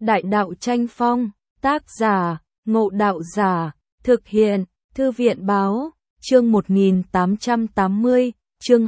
Đại đạo tranh phong, tác giả, Ngộ Đạo Giả, thực hiện, Thư viện báo, chương 1880, chương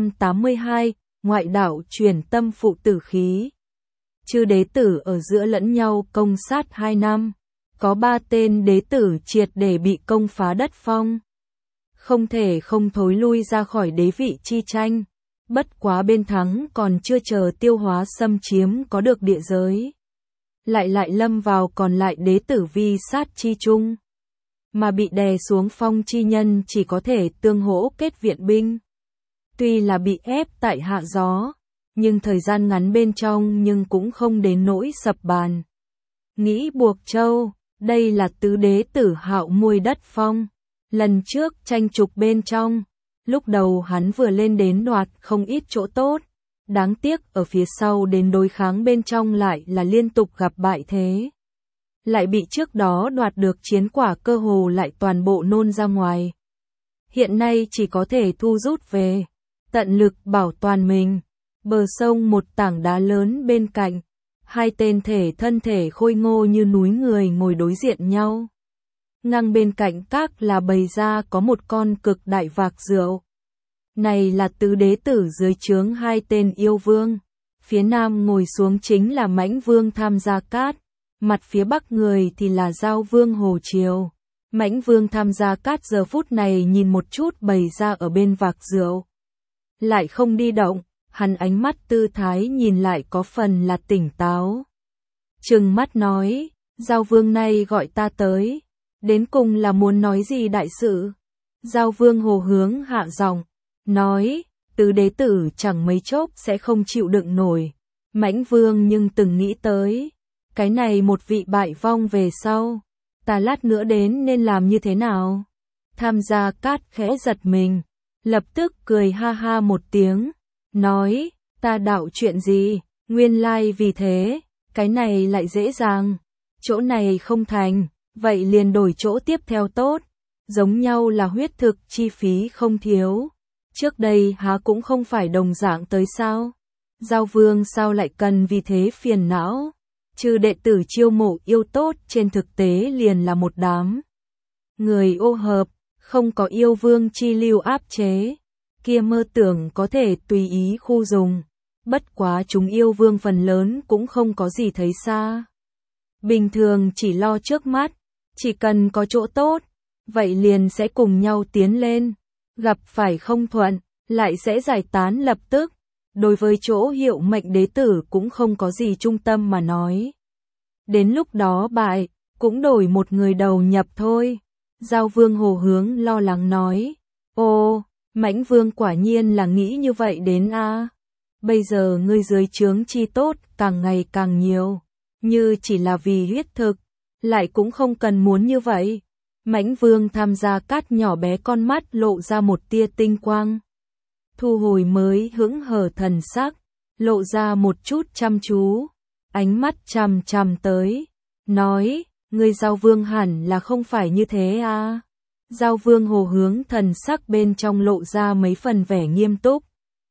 282, ngoại đạo truyền tâm phụ tử khí. Chư đế tử ở giữa lẫn nhau công sát 2 năm, có 3 tên đế tử triệt để bị công phá đất phong. Không thể không thối lui ra khỏi đế vị chi tranh, bất quá bên thắng còn chưa chờ tiêu hóa xâm chiếm có được địa giới. Lại lâm vào còn lại đế tử vi sát chi chung. Mà bị đè xuống phong chi nhân chỉ có thể tương hỗ kết viện binh. Tuy là bị ép tại hạ gió, nhưng thời gian ngắn bên trong nhưng cũng không đến nỗi sập bàn. Nghĩ Buộc Châu, đây là tứ đế tử Hạo Muôi đất phong. Lần trước tranh trục bên trong, lúc đầu hắn vừa lên đến đoạt không ít chỗ tốt. Đáng tiếc ở phía sau đến đối kháng bên trong lại là liên tục gặp bại thế. Lại bị trước đó đoạt được chiến quả cơ hồ lại toàn bộ nôn ra ngoài. Hiện nay chỉ có thể thu rút về, tận lực bảo toàn mình. Bờ sông một tảng đá lớn bên cạnh, 2 tên thân thể khôi ngô như núi người ngồi đối diện nhau. Ngang bên cạnh các là bày ra có một con cực đại vạc rượu. Này là tứ đế tử dưới trướng 2 tên yêu vương. Phía nam ngồi xuống chính là Mãnh Vương Tham Gia Cát, mặt phía bắc người thì là Giao Vương Hồ Triều. Mãnh Vương Tham Gia Cát giờ phút này nhìn một chút bày ra ở bên vạc rượu, lại không đi động, hắn ánh mắt tư thái nhìn lại có phần là tỉnh táo. Trừng mắt nói, Giao Vương này gọi ta tới, đến cùng là muốn nói gì đại sự? Giao Vương Hồ hướng hạ giọng, nói, tứ đế tử chẳng mấy chốc sẽ không chịu đựng nổi. Mãnh Vương nhưng từng nghĩ tới, cái này một vị bại vong về sau, ta lát nữa đến nên làm như thế nào? Tham Gia Cát khẽ giật mình, lập tức cười ha ha một tiếng, nói, ta đạo chuyện gì, nguyên lai vì thế, cái này lại dễ dàng, chỗ này không thành, vậy liền đổi chỗ tiếp theo tốt, giống nhau là huyết thực chi phí không thiếu. Trước đây há cũng không phải đồng dạng tới sao? Giao Vương sao lại cần vì thế phiền não? Trừ đệ tử chiêu mộ yêu tốt trên thực tế liền là một đám người ô hợp, không có yêu vương chi lưu áp chế, kia mơ tưởng có thể tùy ý khu dùng. Bất quá chúng yêu vương phần lớn cũng không có gì thấy xa. Bình thường chỉ lo trước mắt, chỉ cần có chỗ tốt, vậy liền sẽ cùng nhau tiến lên. Gặp phải không thuận, lại sẽ giải tán lập tức. Đối với chỗ hiệu mệnh đế tử cũng không có gì trung tâm mà nói. Đến lúc đó bại, cũng đổi một người đầu nhập thôi. Giao Vương Hồ hướng lo lắng nói. Ô, Mãnh Vương quả nhiên là nghĩ như vậy đến a. Bây giờ ngươi dưới trướng chi tốt càng ngày càng nhiều. Như chỉ là vì huyết thực, lại cũng không cần muốn như vậy. Mãnh Vương Tham Gia Cát nhỏ bé con mắt lộ ra một tia tinh quang. Thu hồi mới hững hờ thần sắc, lộ ra một chút chăm chú, ánh mắt chằm chằm tới, nói, ngươi Giao Vương hẳn là không phải như thế à. Giao Vương Hồ hướng thần sắc bên trong lộ ra mấy phần vẻ nghiêm túc,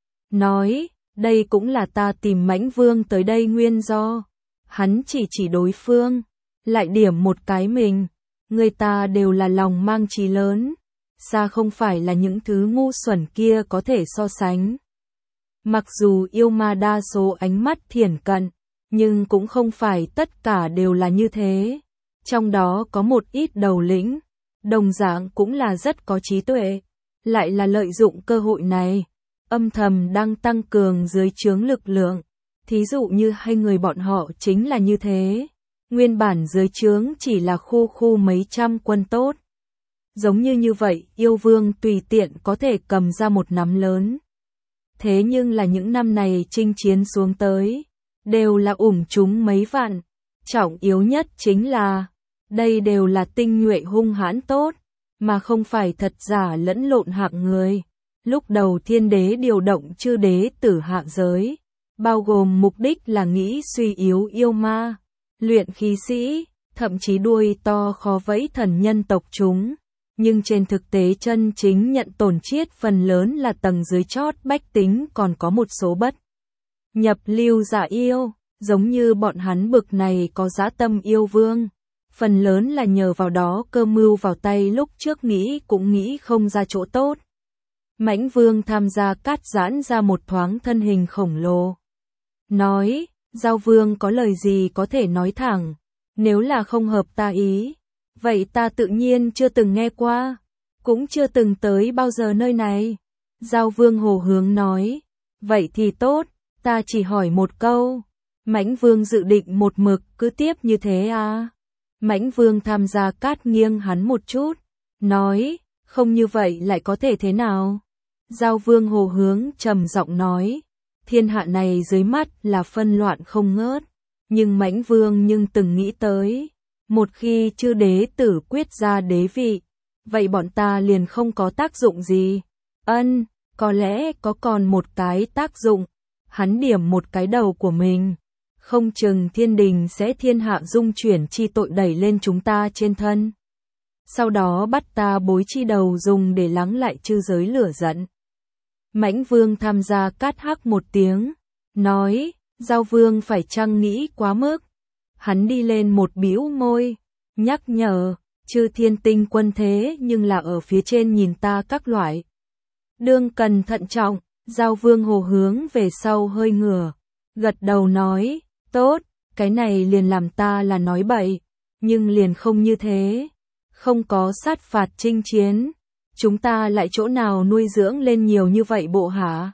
nói, đây cũng là ta tìm Mãnh Vương tới đây nguyên do. Hắn chỉ đối phương, lại điểm một cái mình. Người ta đều là lòng mang chí lớn, xa không phải là những thứ ngu xuẩn kia có thể so sánh. Mặc dù yêu ma đa số ánh mắt thiển cận, nhưng cũng không phải tất cả đều là như thế. Trong đó có một ít đầu lĩnh, đồng dạng cũng là rất có trí tuệ, lại là lợi dụng cơ hội này, âm thầm đang tăng cường dưới trướng lực lượng. Thí dụ như 2 người bọn họ chính là như thế. Nguyên bản dưới trướng chỉ là khu mấy trăm quân tốt. Giống như vậy, yêu vương tùy tiện có thể cầm ra một nắm lớn. Thế nhưng là những năm này chinh chiến xuống tới, đều là chúng mấy vạn. Trọng yếu nhất chính là, đây đều là tinh nhuệ hung hãn tốt, mà không phải thật giả lẫn lộn hạng người. Lúc đầu thiên đế điều động chư đế tử hạ giới, bao gồm mục đích là nghĩ suy yếu yêu ma, luyện khí sĩ, thậm chí đuôi to khó vẫy thần nhân tộc chúng. Nhưng trên thực tế chân chính nhận tổn chiết phần lớn là tầng dưới chót bách tính, còn có một số bất nhập lưu giả yêu. giống như bọn hắn bực này có dã tâm yêu vương. Phần lớn là nhờ vào đó cơ mưu vào tay lúc trước nghĩ cũng nghĩ không ra chỗ tốt. Mãnh Vương tham gia cắt giãn ra một thoáng thân hình khổng lồ. Nói, Giao Vương có lời gì có thể nói thẳng, nếu là không hợp ta ý, vậy ta tự nhiên chưa từng nghe qua, cũng chưa từng tới bao giờ nơi này. Giao Vương Hồ Hướng nói, vậy thì tốt, ta chỉ hỏi một câu. Mãnh Vương dự định một mực cứ tiếp như thế à? Mãnh Vương tham gia cát nghiêng hắn một chút, nói, không như vậy lại có thể thế nào? Giao Vương Hồ Hướng trầm giọng nói, thiên hạ này dưới mắt là phân loạn không ngớt, nhưng Mãnh Vương nhưng từng nghĩ tới, một khi chư đế tử quyết ra đế vị, vậy bọn ta liền không có tác dụng gì. Ân, có lẽ có còn một cái tác dụng, hắn điểm một cái đầu của mình. Không chừng thiên đình sẽ thiên hạ dung chuyển chi tội đẩy lên chúng ta trên thân. Sau đó bắt ta bối chi đầu dùng để lắng lại chư giới lửa giận. Mãnh Vương tham gia cát hắc một tiếng, nói, Giao Vương phải chăng nghĩ quá mức. Hắn đi lên một bĩu môi, nhắc nhở, chư thiên tinh quân thế nhưng là ở phía trên nhìn ta các loại. Đương cần thận trọng, Giao Vương Hồ Hướng về sau hơi ngửa, gật đầu nói, tốt, cái này liền làm ta là nói bậy, nhưng liền không như thế. Không có sát phạt chinh chiến, chúng ta lại chỗ nào nuôi dưỡng lên nhiều như vậy bộ hả?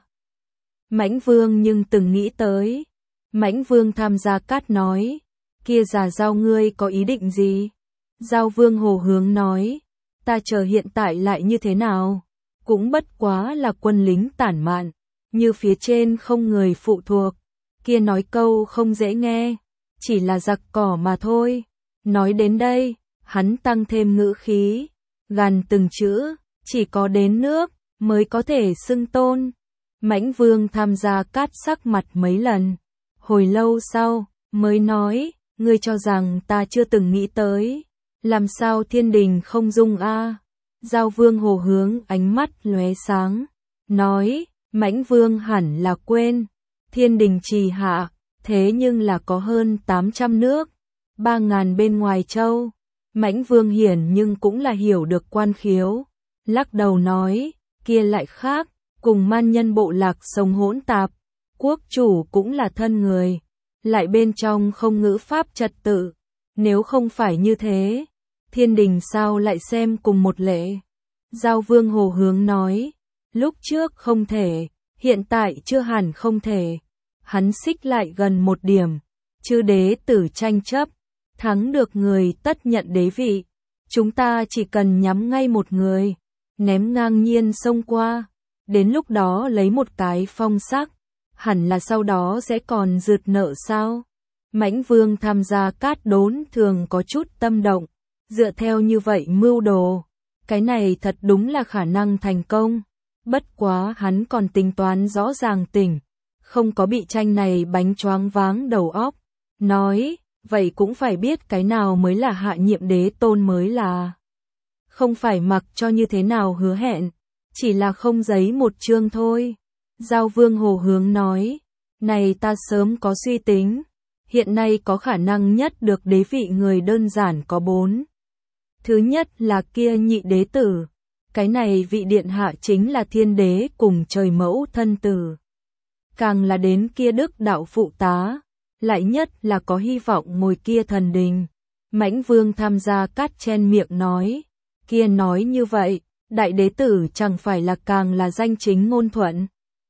Mãnh Vương nhưng từng nghĩ tới. Mãnh Vương tham gia cát nói, kia già Giao ngươi có ý định gì? Giao Vương Hồ Hướng nói, ta chờ hiện tại lại như thế nào? Cũng bất quá là quân lính tản mạn, như phía trên không người phụ thuộc. Kia nói câu không dễ nghe, chỉ là giặc cỏ mà thôi. Nói đến đây, hắn tăng thêm ngữ khí, gằn từng chữ, chỉ có đến nước mới có thể xưng tôn. Mãnh Vương tham gia cát sắc mặt mấy lần, hồi lâu sau mới nói, ngươi cho rằng ta chưa từng nghĩ tới, làm sao thiên đình không dung a? Giao Vương Hồ Hướng ánh mắt lóe sáng, nói, Mãnh Vương hẳn là quên, thiên đình trì hạ, thế nhưng là có hơn 800 nước, 3.000 bên ngoài châu. Mãnh Vương hiển nhưng cũng là hiểu được quan khiếu, lắc đầu nói, kia lại khác, cùng man nhân bộ lạc sống hỗn tạp, quốc chủ cũng là thân người, lại bên trong không ngữ pháp trật tự, nếu không phải như thế, thiên đình sao lại xem cùng một lệ. Giao Vương Hồ Hướng nói, lúc trước không thể, hiện tại chưa hẳn không thể. Hắn xích lại gần một điểm, chư đế tử tranh chấp, thắng được người tất nhận đế vị. Chúng ta chỉ cần nhắm ngay một người, ném ngang nhiên xông qua, đến lúc đó lấy một cái phong sắc, hẳn là sau đó sẽ còn rượt nợ sao? Mãnh Vương tham gia cát đốn thường có chút tâm động, dựa theo như vậy mưu đồ, cái này thật đúng là khả năng thành công. Bất quá hắn còn tính toán rõ ràng tỉnh, không có bị tranh này bánh choáng váng đầu óc. Nói, vậy cũng phải biết cái nào mới là hạ nhiệm đế tôn mới là. Không phải mặc cho như thế nào hứa hẹn, chỉ là không giấy một chương thôi. Giao Vương Hồ Hướng nói, này ta sớm có suy tính, hiện nay có khả năng nhất được đế vị người đơn giản có 4. Thứ nhất là kia nhị đế tử, cái này vị điện hạ chính là thiên đế cùng trời mẫu thân tử. Càng là đến kia đức đạo phụ tá, lại nhất là có hy vọng ngồi kia thần đình. Mãnh Vương tham gia cát chen miệng nói, kia nói như vậy, đại đế tử chẳng phải là càng là danh chính ngôn thuận.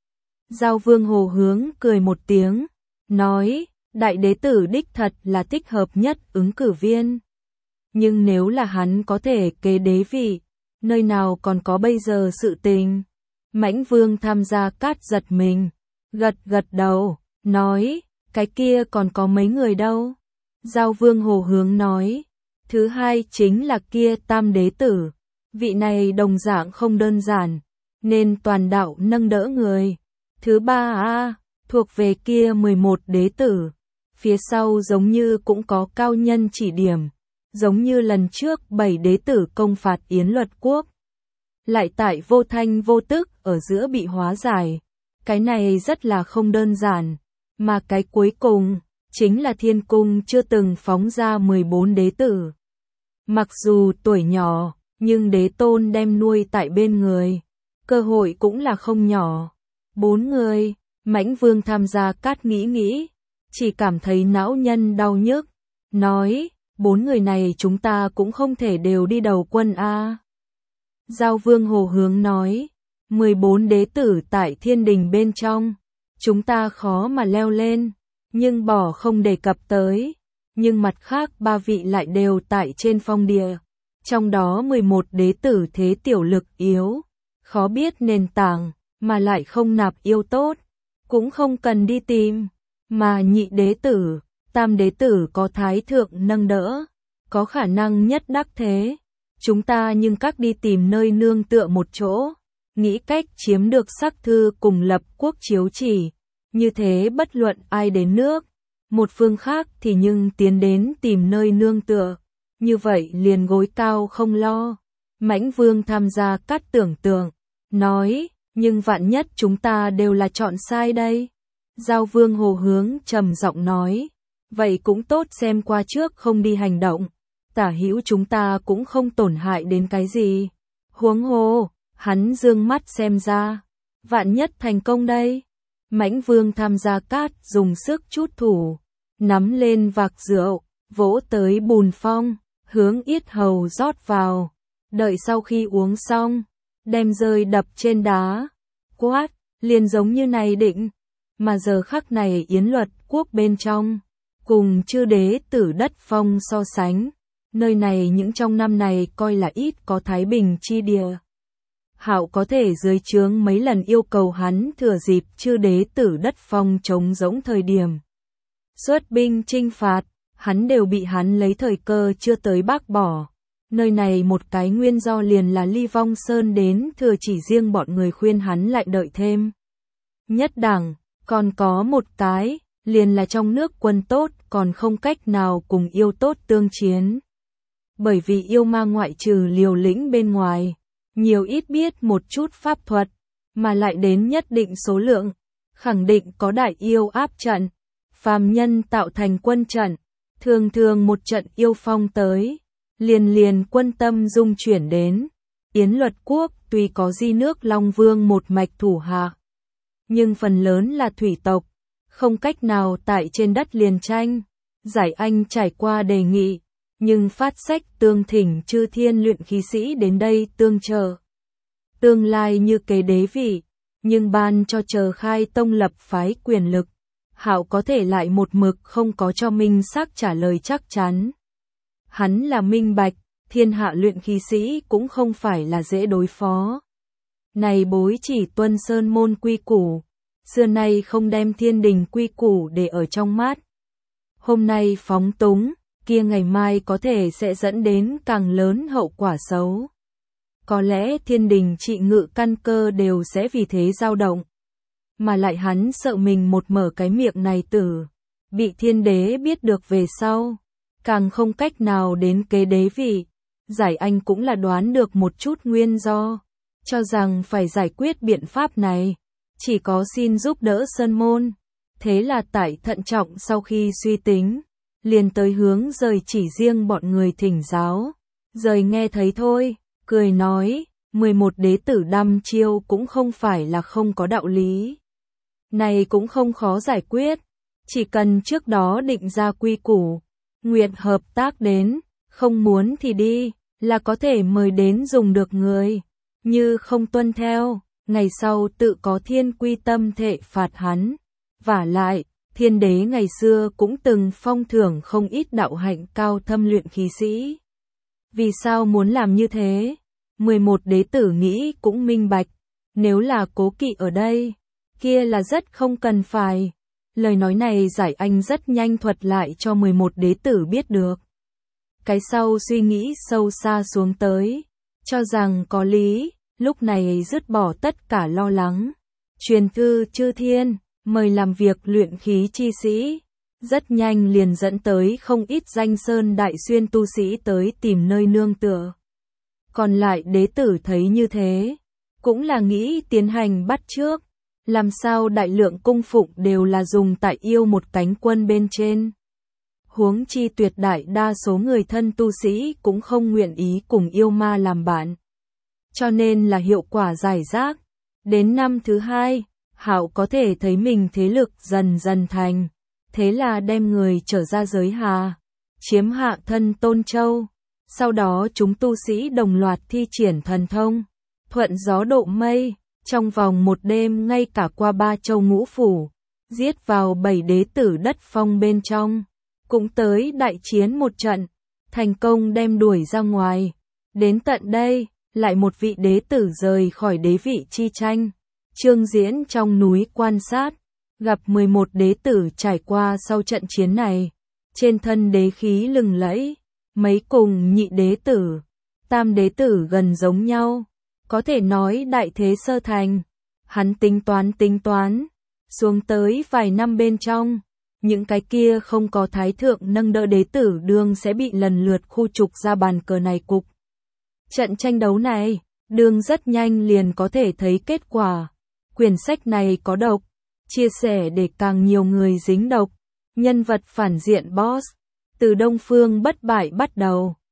Giao Vương Hồ Hướng cười một tiếng, nói, đại đế tử đích thật là thích hợp nhất ứng cử viên. Nhưng nếu là hắn có thể kế đế vị, nơi nào còn có bây giờ sự tình. Mãnh Vương tham gia cát giật mình, gật đầu, nói, cái kia còn có mấy người đâu. Giao Vương Hồ Hướng nói, thứ hai chính là kia tam đế tử, vị này đồng dạng không đơn giản, nên toàn đạo nâng đỡ người. Thứ ba thuộc về kia 11 đế tử, phía sau giống như cũng có cao nhân chỉ điểm, giống như lần trước 7 đế tử công phạt Yến Luật Quốc. Lại tại vô thanh vô tức ở giữa bị hóa giải, cái này rất là không đơn giản, mà cái cuối cùng, chính là thiên cung chưa từng phóng ra 14 đế tử. Mặc dù tuổi nhỏ, nhưng đế tôn đem nuôi tại bên người, cơ hội cũng là không nhỏ. 4 người, Mãnh Vương tham gia cát nghĩ, chỉ cảm thấy não nhân đau nhức, nói, 4 người này chúng ta cũng không thể đều đi đầu quân a. Giao Vương Hồ Hướng nói, 14 đế tử tại thiên đình bên trong, chúng ta khó mà leo lên, nhưng bỏ không đề cập tới, nhưng mặt khác 3 vị lại đều tại trên phong địa, trong đó 11 đế tử thế tiểu lực yếu, khó biết nền tảng, mà lại không nạp yêu tốt, cũng không cần đi tìm, mà nhị đế tử, tam đế tử có thái thượng nâng đỡ, có khả năng nhất đắc thế, chúng ta nhưng các đi tìm nơi nương tựa một chỗ, nghĩ cách chiếm được sắc thư cùng lập quốc chiếu chỉ, như thế bất luận ai đến nước, một phương khác thì nhưng tiến đến tìm nơi nương tựa, như vậy liền gối cao không lo. Mãnh Vương tham gia cát tưởng tượng, nói, nhưng vạn nhất chúng ta đều là chọn sai đây. Giao Vương Hồ Hướng trầm giọng nói, vậy cũng tốt xem qua trước không đi hành động, tả hữu chúng ta cũng không tổn hại đến cái gì. Huống hồ, hắn dương mắt xem ra, vạn nhất thành công đây. Mãnh Vương tham gia cát dùng sức chút thủ, nắm lên vạc rượu, vỗ tới bùn phong, hướng yết hầu rót vào, đợi sau khi uống xong, đem rơi đập trên đá, quát, liền giống như này định, mà giờ khắc này Yến Luật quốc bên trong, cùng chư đế tử đất phong so sánh, nơi này những trong năm này coi là ít có thái bình chi địa. Hạo có thể dưới trướng mấy lần yêu cầu hắn thừa dịp chư đế tử đất phong trống rỗng thời điểm xuất binh chinh phạt, hắn đều bị hắn lấy thời cơ chưa tới bác bỏ. Nơi này một cái nguyên do liền là Ly Vong Sơn đến thừa chỉ riêng bọn người khuyên hắn lại đợi thêm. Nhất đẳng, còn có một cái, liền là trong nước quân tốt còn không cách nào cùng yêu tốt tương chiến. Bởi vì yêu ma ngoại trừ liều lĩnh bên ngoài, nhiều ít biết một chút pháp thuật, mà lại đến nhất định số lượng, khẳng định có đại yêu áp trận, phàm nhân tạo thành quân trận, thường thường một trận yêu phong tới, liền quân tâm dung chuyển đến. Yến Luật quốc tuy có di nước Long Vương một mạch thủ hạ, nhưng phần lớn là thủy tộc, không cách nào tại trên đất liền tranh. Giải Anh trải qua đề nghị, nhưng phát sách tương thỉnh chư thiên luyện khí sĩ đến đây tương trợ. Tương lai như kế đế vị, nhưng ban cho chờ khai tông lập phái quyền lực, Hạo có thể lại một mực không có cho minh xác trả lời chắc chắn. Hắn là minh bạch, thiên hạ luyện khí sĩ cũng không phải là dễ đối phó. Này bối chỉ tuân sơn môn quy củ, xưa nay không đem thiên đình quy củ để ở trong mắt. Hôm nay phóng túng, kia ngày mai có thể sẽ dẫn đến càng lớn hậu quả xấu. Có lẽ thiên đình trị ngự căn cơ đều sẽ vì thế dao động. Mà lại hắn sợ mình một mở cái miệng này tử, bị thiên đế biết được về sau, càng không cách nào đến kế đế vị. Giải Anh cũng là đoán được một chút nguyên do, cho rằng phải giải quyết biện pháp này, chỉ có xin giúp đỡ Sơn Môn. Thế là tại thận trọng sau khi suy tính, liền tới hướng rời chỉ riêng bọn người thỉnh giáo. Rời nghe thấy thôi, cười nói, 11 đế tử đăm chiêu cũng không phải là không có đạo lý. Này cũng không khó giải quyết, chỉ cần trước đó định ra quy củ, nguyện hợp tác đến, không muốn thì đi, là có thể mời đến dùng được người, như không tuân theo, ngày sau tự có thiên quy tâm thệ phạt hắn. Vả lại, thiên đế ngày xưa cũng từng phong thưởng không ít đạo hạnh cao thâm luyện khí sĩ. Vì sao muốn làm như thế? 11 đế tử nghĩ cũng minh bạch, nếu là cố kỵ ở đây, kia là rất không cần phải. Lời nói này Giải Anh rất nhanh thuật lại cho 11 đế tử biết được. Cái sau suy nghĩ sâu xa xuống tới, cho rằng có lý, lúc này dứt bỏ tất cả lo lắng. Truyền thư chư thiên, mời làm việc luyện khí chi sĩ, rất nhanh liền dẫn tới không ít danh sơn đại xuyên tu sĩ tới tìm nơi nương tựa. Còn lại đế tử thấy như thế, cũng là nghĩ tiến hành bắt chước, Làm sao đại lượng cung phụng đều là dùng tại yêu một cánh quân bên trên. Huống chi tuyệt đại đa số người thân tu sĩ cũng không nguyện ý cùng yêu ma làm bạn. Cho nên là hiệu quả giải rác. Đến năm thứ 2, Hạo có thể thấy mình thế lực dần dần thành. Thế là đem người trở ra giới hà, chiếm hạ thân Tôn Châu. Sau đó chúng tu sĩ đồng loạt thi triển thần thông, thuận gió độ mây, trong vòng một đêm ngay cả qua 3 châu ngũ phủ, giết vào 7 đế tử đất phong bên trong. Cũng tới đại chiến một trận, thành công đem đuổi ra ngoài. Đến tận đây, lại một vị đế tử rời khỏi đế vị chi tranh. Trương Diễn trong núi quan sát, gặp 11 đế tử trải qua sau trận chiến này. Trên thân đế khí lừng lẫy, mấy cùng nhị đế tử, tam đế tử gần giống nhau. Có thể nói đại thế sơ thành. Hắn tính toán, xuống tới vài năm bên trong. Những cái kia không có thái thượng nâng đỡ đế tử đương sẽ bị lần lượt khu trục ra bàn cờ này cục. Trận tranh đấu này, đương rất nhanh liền có thể thấy kết quả. Quyển sách này có độc, chia sẻ để càng nhiều người dính độc. Nhân vật phản diện boss, từ Đông Phương bất bại bắt đầu.